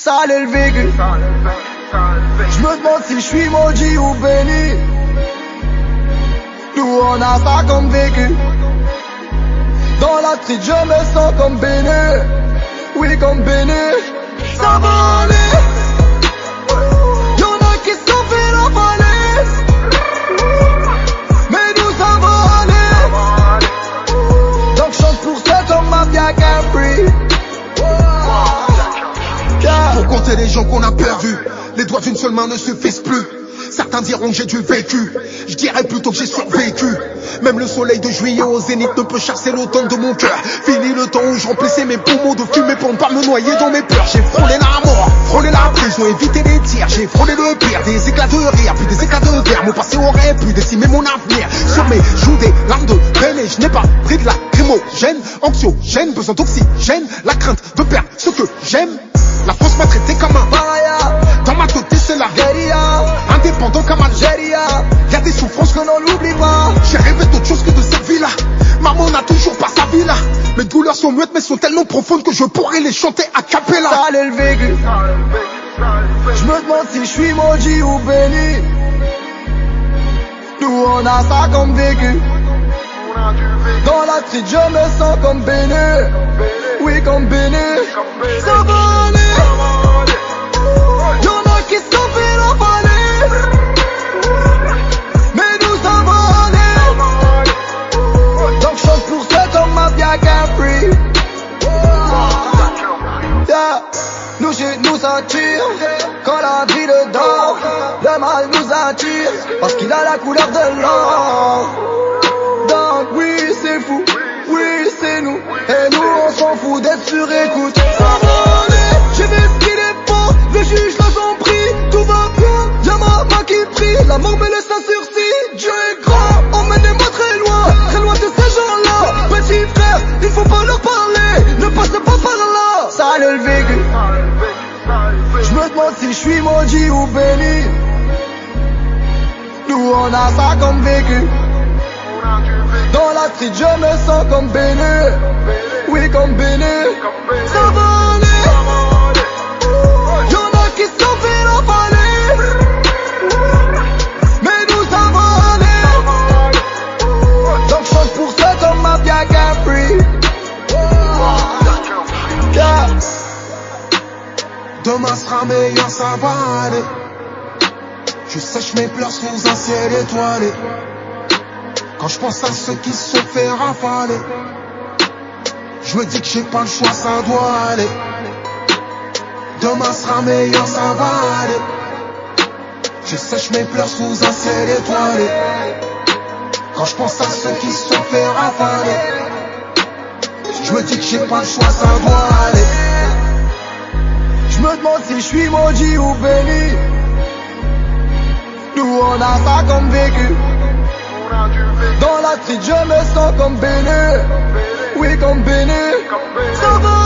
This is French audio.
Ça allait le vécu. Je me demande si je suis maudit ou béni. Nous on a ça comme vécu. Dans la street je me sens comme béni. Oui comme béni. Ça va aller. Y'en a qui sont fait la falaise. Mais nous ça va aller. Donc chante pour cet homme mafia Capri. Pour compter les gens qu'on a perdus, les doigts d'une seule main ne suffisent plus. Certains diront que j'ai du vécu, je dirais plutôt que j'ai survécu. Même le soleil de juillet au zénith ne peut chasser l'automne de mon cœur. Fini le temps où je remplissais mes poumons de fumée pour ne pas me noyer dans mes peurs. J'ai frôlé la mort, frôlé la prison, évité les tirs. J'ai frôlé le pire, des éclats de rire, puis des éclats de verre. Mon passé aurait pu décimer mon avenir. Sur mes joues des larmes de peine et je n'ai pas pris de lacrymogène, anxiogène, besoin d'oxygène, la crainte de perdre ce que j'aime. La France m'a traité comme un paria. Dans ma tête c'est la guérilla. Indépendant comme Algérie. Y'a des souffrances que l'on n'oublie pas. J'ai rêvé d'autre chose que de cette vie là. Maman n'a toujours pas sa vie là. Mes douleurs sont muettes mais sont tellement profondes que je pourrais les chanter à cappella. Ça allait le vécu. Je me demande si je suis maudit ou béni. Nous on a ça comme vécu. Dans la street je me sens comme béni. Oui comme béni. Ça va aller. Y'en a qui sont fait la falaise. Mais nous ça va aller. Donc chante pour cet homme mafia Capri. Yeah. Nous chez nous ça tire. Quand la ville dort, le mal nous attire. Parce qu'il a la couleur de l'or. Donc oui c'est fou, oui c'est nous. Et nous on s'en fout d'être sur écoute. Ça va aller, j'ai vu ce qu'il est fort. Le juge l'a son prix, tout va bien. Y'a ma main qui prie, la mort me laisse un sursis. Dieu est grand, emmenez-moi très loin de ces gens-là. Petit frère, il faut pas leur parler, ne passe pas par là. Ça allait le vécu. Je me demande si je suis maudit ou béni. Nous on a ça comme vécu. Dans la street je me sens comme béni. Oui comme béni. Ça va aller. Y'en a qui sont fait la falaise. Mais nous ça va aller. Donc chante pour cet homme mafia Capri. Yeah. Demain sera meilleur, ça va aller. Je sèche mes pleurs sous un ciel étoilé. Quand je pense à ceux qui se sont fait rafaler, je me dis que j'ai pas le choix, ça doit aller. Demain sera meilleur, ça va aller. Je sèche mes pleurs sous un ciel étoilé. Quand je pense à ceux qui se sont fait rafaler, je me dis que j'ai pas le choix, ça doit aller. Je me demande si je suis maudit ou béni. Nous on a ça comme vécu. Dans la street je me sens comme béni. Oui comme béni. Ça va.